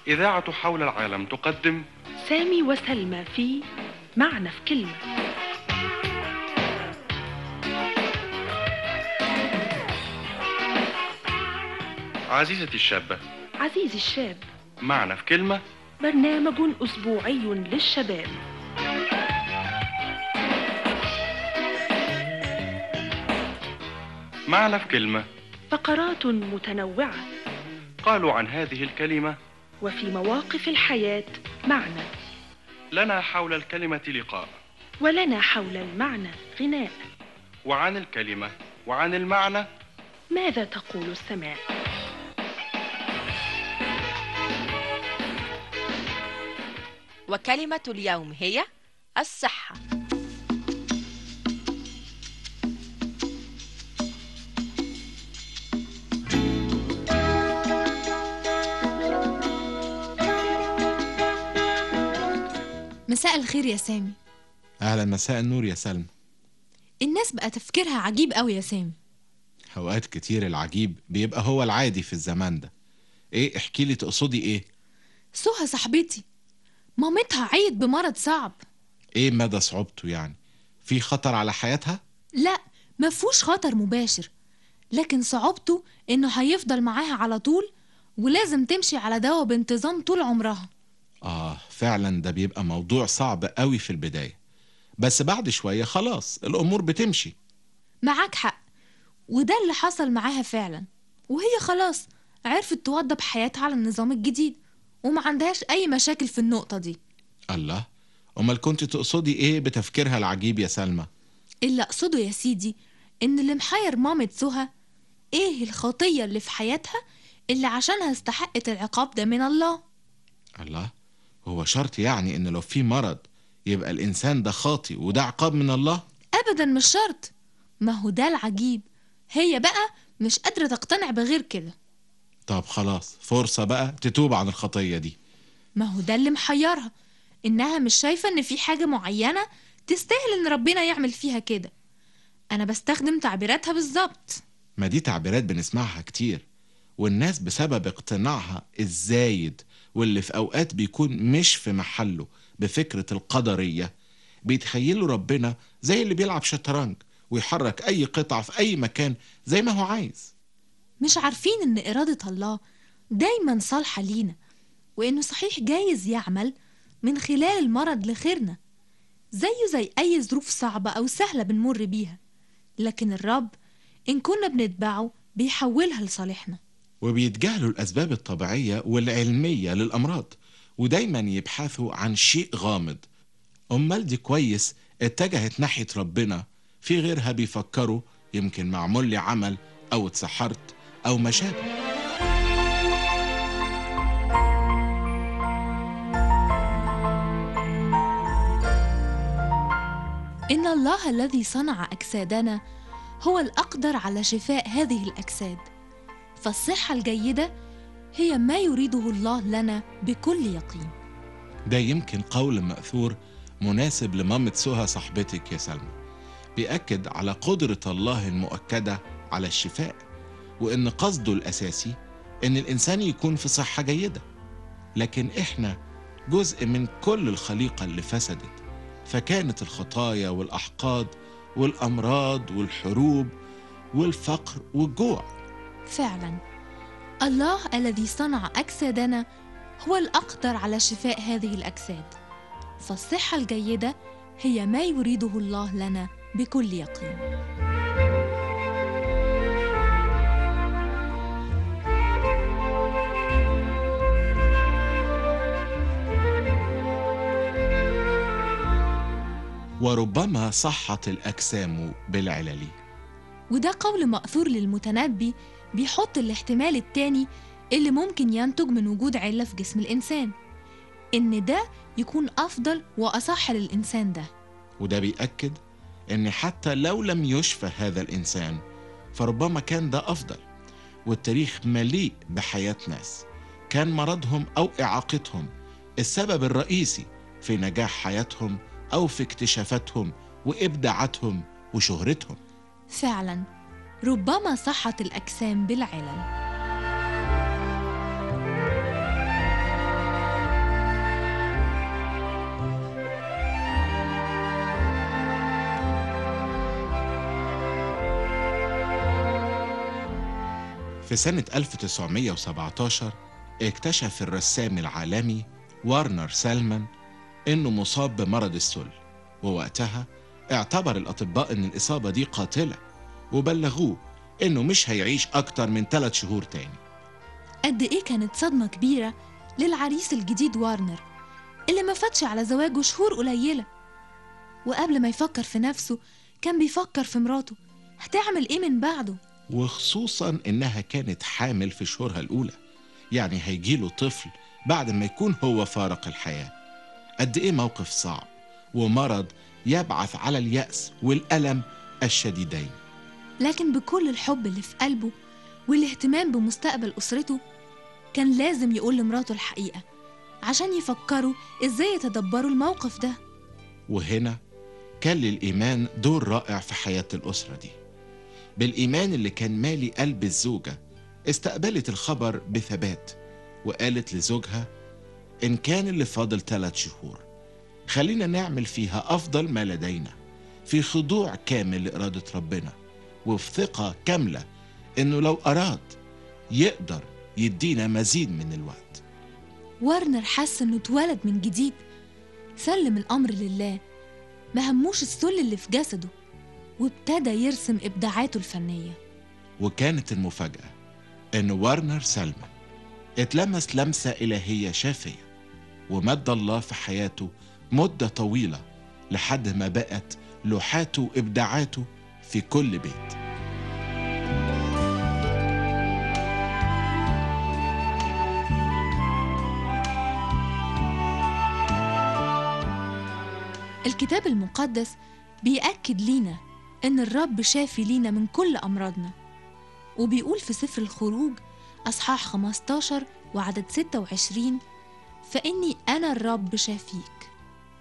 إذاعة حول العالم تقدم سامي وسلمى في معنى في كلمة. عزيزتي الشابة، عزيزي الشاب، معنى في كلمة، برنامج أسبوعي للشباب. معنى في كلمة، فقرات متنوعة، قالوا عن هذه الكلمة وفي مواقف الحياة معنى، لنا حول الكلمة لقاء، ولنا حول المعنى غناء، وعن الكلمة وعن المعنى ماذا تقول السماء؟ وكلمة اليوم هي الصحة. مساء الخير يا سامي. أهلا، مساء النور يا سلمى. الناس بقى تفكيرها عجيب قوي يا سامي. أوقات كتير العجيب بيبقى هو العادي في الزمان ده. إيه؟ احكي لي، تقصدي إيه؟ سهى صاحبتي مامتها عيت بمرض صعب. إيه مدى صعوبته يعني؟ في خطر على حياتها؟ لا، مفهوش خطر مباشر، لكن صعوبته إنه هيفضل معاها على طول، ولازم تمشي على دواء بانتظام طول عمرها. فعلا ده بيبقى موضوع صعب قوي في البداية، بس بعد شوية خلاص الأمور بتمشي. معاك حق، وده اللي حصل معاها فعلا، وهي خلاص عرفت توضب حياتها على النظام الجديد، وما عندهاش أي مشاكل في النقطة دي. الله، أمال كنت تقصدي إيه بتفكيرها العجيب يا سلمى؟ اللي أقصده يا سيدي إن اللي محير مامة سهى إيه الخطية اللي في حياتها اللي عشانها استحقت العقاب ده من الله. الله، هو شرط يعني إن لو في مرض يبقى الإنسان ده خاطي وده عقاب من الله؟ أبدا مش شرط، ما هو ده العجيب، هي بقى مش قادرة تقتنع بغير كده. طب خلاص، فرصة بقى تتوب عن الخطية دي. ما هو ده اللي محيرها، إنها مش شايفة إن في حاجة معينة تستاهل إن ربنا يعمل فيها كده. أنا بستخدم تعبيراتها بالظبط. ما دي تعبيرات بنسمعها كتير، والناس بسبب اقتناعها الزايد واللي في أوقات بيكون مش في محله بفكرة القدرية بيتخيلوا ربنا زي اللي بيلعب شطرنج ويحرك أي قطعة في أي مكان زي ما هو عايز. مش عارفين إن إرادة الله دايما صالحة لينا، وإنه صحيح جايز يعمل من خلال المرض لخيرنا، زيه زي أي ظروف صعبة أو سهلة بنمر بيها، لكن الرب إن كنا بنتبعه بيحولها لصالحنا. وبيتجاهلوا الأسباب الطبيعية والعلمية للأمراض، ودايما يبحثوا عن شيء غامض. أمال دي كويس اتجهت ناحية ربنا، في غيرها بيفكروا يمكن معمول لي عمل أو اتسحرت أو ما شابه. إن الله الذي صنع أجسادنا هو الأقدر على شفاء هذه الأجساد، فالصحة الجيدة هي ما يريده الله لنا بكل يقين. ده يمكن قول مأثور مناسب لمامة سهى صاحبتك يا سلمى، بيأكد على قدرة الله المؤكدة على الشفاء، وإن قصده الأساسي إن الإنسان يكون في صحة جيدة. لكن إحنا جزء من كل الخليقة اللي فسدت، فكانت الخطايا والأحقاد والأمراض والحروب والفقر والجوع. فعلا الله الذي صنع أجسادنا هو الأقدر على شفاء هذه الأجساد، فالصحة الجيدة هي ما يريده الله لنا بكل يقين. وربما صحت الأجسام بالعلل. وده قول مأثور للمتنبي بيحط الاحتمال التاني اللي ممكن ينتج من وجود علة في جسم الإنسان، إن ده يكون أفضل وأصح للإنسان ده. وده بيأكد إن حتى لو لم يشفى هذا الإنسان فربما كان ده أفضل. والتاريخ مليء بحياة ناس كان مرضهم أو إعاقتهم السبب الرئيسي في نجاح حياتهم أو في اكتشافاتهم وإبداعاتهم وشهرتهم. فعلا ربما صحت الأجسام بالعلل. في سنة 1917 اكتشف الرسام العالمي وارنر سالمان إنه مصاب بمرض السل، ووقتها اعتبر الأطباء إن الإصابة دي قاتلة، وبلغوه إنه مش هيعيش أكتر من 3 شهور تاني. قد إيه كانت صدمة كبيرة للعريس الجديد وارنر اللي ما فاتش على زواجه شهور قليلة، وقبل ما يفكر في نفسه كان بيفكر في مراته هتعمل إيه من بعده، وخصوصا إنها كانت حامل في شهورها الأولى، يعني هيجيله طفل بعد ما يكون هو فارق الحياة. قد إيه موقف صعب ومرض يبعث على اليأس والألم الشديدين. لكن بكل الحب اللي في قلبه والاهتمام بمستقبل أسرته كان لازم يقول لمراته الحقيقة عشان يفكروا إزاي يتدبروا الموقف ده. وهنا كان للإيمان دور رائع في حياة الأسرة دي. بالإيمان اللي كان مالي قلب الزوجة استقبلت الخبر بثبات، وقالت لزوجها: إن كان اللي فاضل 3 شهور خلينا نعمل فيها أفضل ما لدينا، في خضوع كامل لإرادة ربنا، وفي ثقة كاملة إنه لو أراد يقدر يدينا مزيد من الوقت. وارنر حس إنه اتولد من جديد، سلم الأمر لله، ما هموش السل اللي في جسده، وابتدى يرسم إبداعاته الفنية. وكانت المفاجأة إن وارنر سالمان اتلمس لمسة إلهية شافية، ومد الله في حياته مدة طويلة لحد ما بقت لوحاته وإبداعاته في كل بيت. الكتاب المقدس بيأكد لينا إن الرب شافي لينا من كل أمراضنا، وبيقول في سفر الخروج أصحاح 15 وعدد 26: فإني أنا الرب شافيك.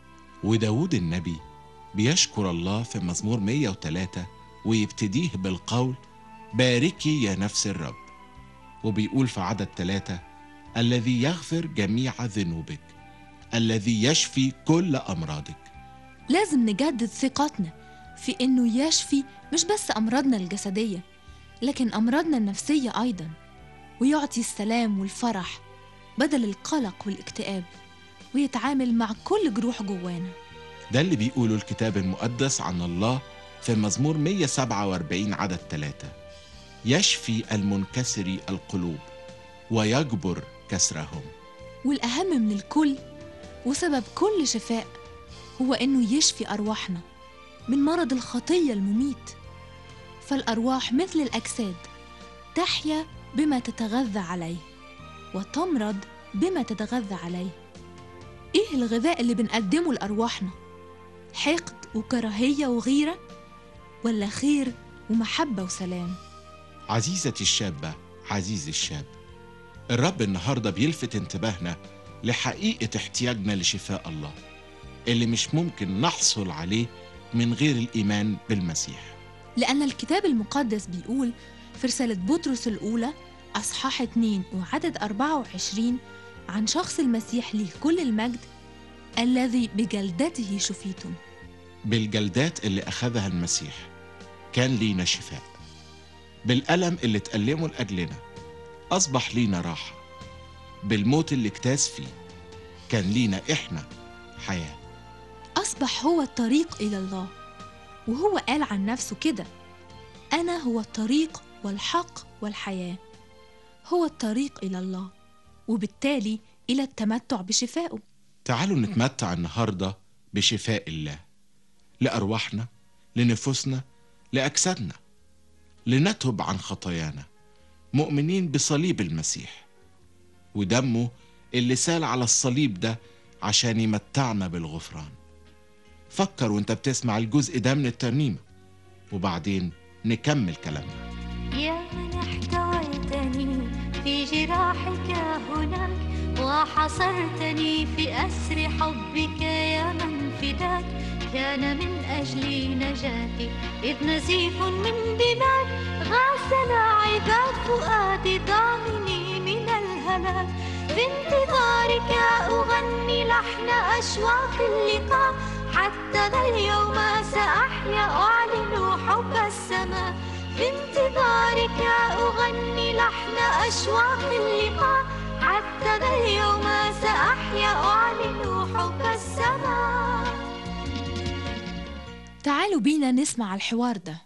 وداود النبي بيشكر الله في مزمور 103 ويبتديه بالقول: باركي يا نفس الرب، وبيقول في عدد 3: الذي يغفر جميع ذنوبك، الذي يشفي كل أمراضك. لازم نجدد ثقتنا في إنه يشفي مش بس أمراضنا الجسدية، لكن أمراضنا النفسية أيضاً، ويعطي السلام والفرح بدل القلق والاكتئاب، ويتعامل مع كل جروح جوانا. ده اللي بيقوله الكتاب المقدس عن الله في مزمور 147 عدد 3: يشفي المنكسري القلوب ويجبر كسرهم. والأهم من الكل وسبب كل شفاء هو إنه يشفي أرواحنا من مرض الخطية المميت. فالأرواح مثل الأجساد، تحيا بما تتغذى عليه وتمرض بما تتغذى عليه. إيه الغذاء اللي بنقدمه لأرواحنا؟ حقد وكراهية وغيرة، ولا خير ومحبة وسلام؟ عزيزتي الشابة، عزيزي الشاب، الرب النهاردة بيلفت انتباهنا لحقيقة احتياجنا لشفاء الله اللي مش ممكن نحصل عليه من غير الإيمان بالمسيح. لأن الكتاب المقدس بيقول في رسالة بطرس الأولى أصحاح 2 وعدد 24 عن شخص المسيح ليه كل المجد: الذي بجلدته شفيتم. بالجلدات اللي أخذها المسيح كان لينا شفاء، بالألم اللي تألمه لأجلنا أصبح لينا راحة، بالموت اللي اكتاز فيه كان لينا إحنا حياة. أصبح هو الطريق إلى الله، وهو قال عن نفسه كده: أنا هو الطريق والحق والحياة. هو الطريق إلى الله، وبالتالي إلى التمتع بشفائه. تعالوا نتمتع النهاردة بشفاء الله لأرواحنا، لنفوسنا، لأجسادنا، لنتوب عن خطايانا، مؤمنين بصليب المسيح ودمه اللي سال على الصليب ده عشان يمتعنا بالغفران. فكر وانت بتسمع الجزء ده من الترنيمة، وبعدين نكمل كلامنا. يا من احتويتني في جراحك هناك، وحصرتني في أسر حبك يا من فداك. كان من أجلي نجاتي إذ نزيف من دماك، غسل عذاب فؤادي ضامني من الهلاك. في انتظارك أغني لحن أشواق اللقاء، حتى ذا اليوم سأحيا أعلن حب السماء. بانتظارك أغني لحن أشواق اللقاء، حتى ذا اليوم سأحيا أعلن حب السماء. تعالوا بينا نسمع الحوار ده.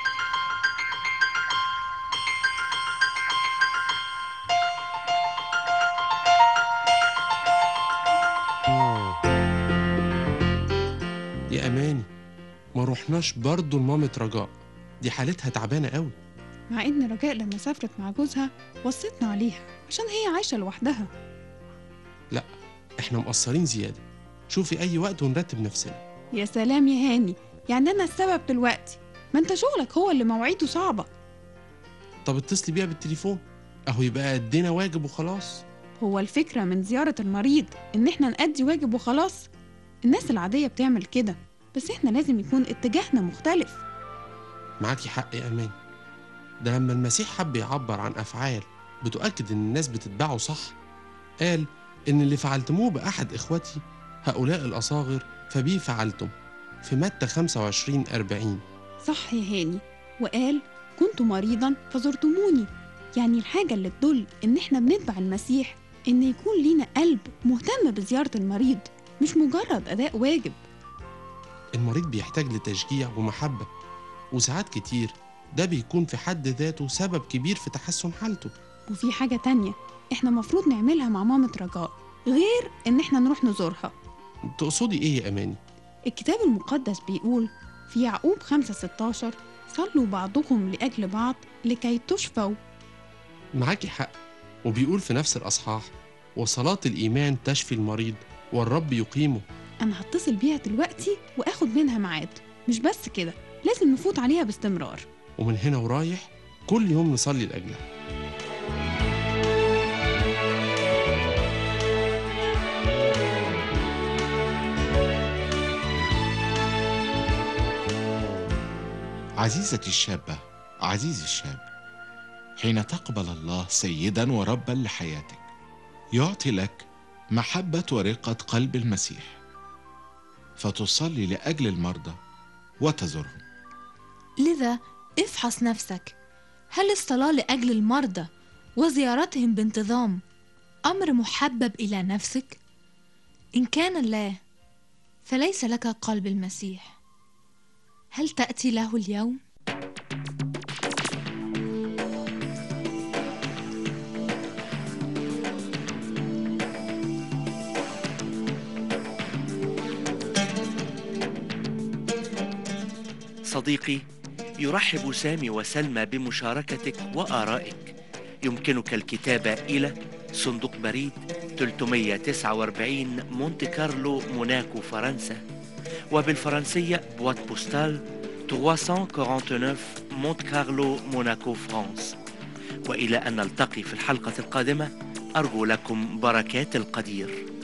يا أماني، ما روحناش برضو لمامة رجاء، دي حالتها تعبانة قوي. مع إن رجاء لما سافرت مع جوزها وصيتنا عليها عشان هي عايشة لوحدها. لا، احنا مقصرين زيادة، شوفي أي وقت ونرتب نفسنا. يا سلام يا هاني، يعني أنا السبب دلوقتي؟ ما أنت شغلك هو اللي مواعيده صعبة. طب اتصلي بيها بالتليفون، أهو يبقى أدينا واجب وخلاص. هو الفكرة من زيارة المريض إن إحنا نأدي واجب وخلاص؟ الناس العادية بتعمل كده، بس إحنا لازم يكون اتجاهنا مختلف. معاكي حق يا أماني، ده لما المسيح حب يعبر عن أفعال بتؤكد إن الناس بتتبعه صح، قال إن اللي فعلتموه بأحد إخوتي هؤلاء الأصاغر فبي فعلتم، في متى 25:40. صح يا هاني، وقال كنت مريضا فزرتموني. يعني الحاجة اللي تدل إن إحنا بنتبع المسيح إن يكون لينا قلب مهتم بزيارة المريض، مش مجرد أداء واجب. المريض بيحتاج لتشجيع ومحبة، وساعات كتير ده بيكون في حد ذاته سبب كبير في تحسن حالته. وفي حاجة تانية إحنا مفروض نعملها مع مامة رجاء غير إن إحنا نروح نزورها. تقصدي إيه يا أماني؟ الكتاب المقدس بيقول في يعقوب 5:16 صلوا بعضكم لأجل بعض لكي تشفوا. معاكي حق، وبيقول في نفس الأصحاح وصلاة الإيمان تشفي المريض والرب يقيمه. أنا هتصل بيها دلوقتي وآخد منها ميعاد. مش بس كده، لازم نفوت عليها باستمرار، ومن هنا ورايح كل يوم نصلي لأجلها. عزيزتي الشابة، عزيزي الشاب، حين تقبل الله سيداً ورباً لحياتك يعطي لك محبة ورقة قلب المسيح، فتصلي لأجل المرضى وتزورهم. لذا افحص نفسك، هل الصلاة لأجل المرضى وزيارتهم بانتظام أمر محبب إلى نفسك؟ إن كان لا، فليس لك قلب المسيح. هل تأتي له اليوم؟ صديقي، يرحب سامي وسلمى بمشاركتك وآرائك. يمكنك الكتابة إلى صندوق بريد 349 مونت كارلو موناكو فرنسا، وبالفرنسية بوات بوستال 349 مونت كارلو موناكو فرانس. وإلى أن نلتقي في الحلقة القادمة، أرجو لكم بركات القدير.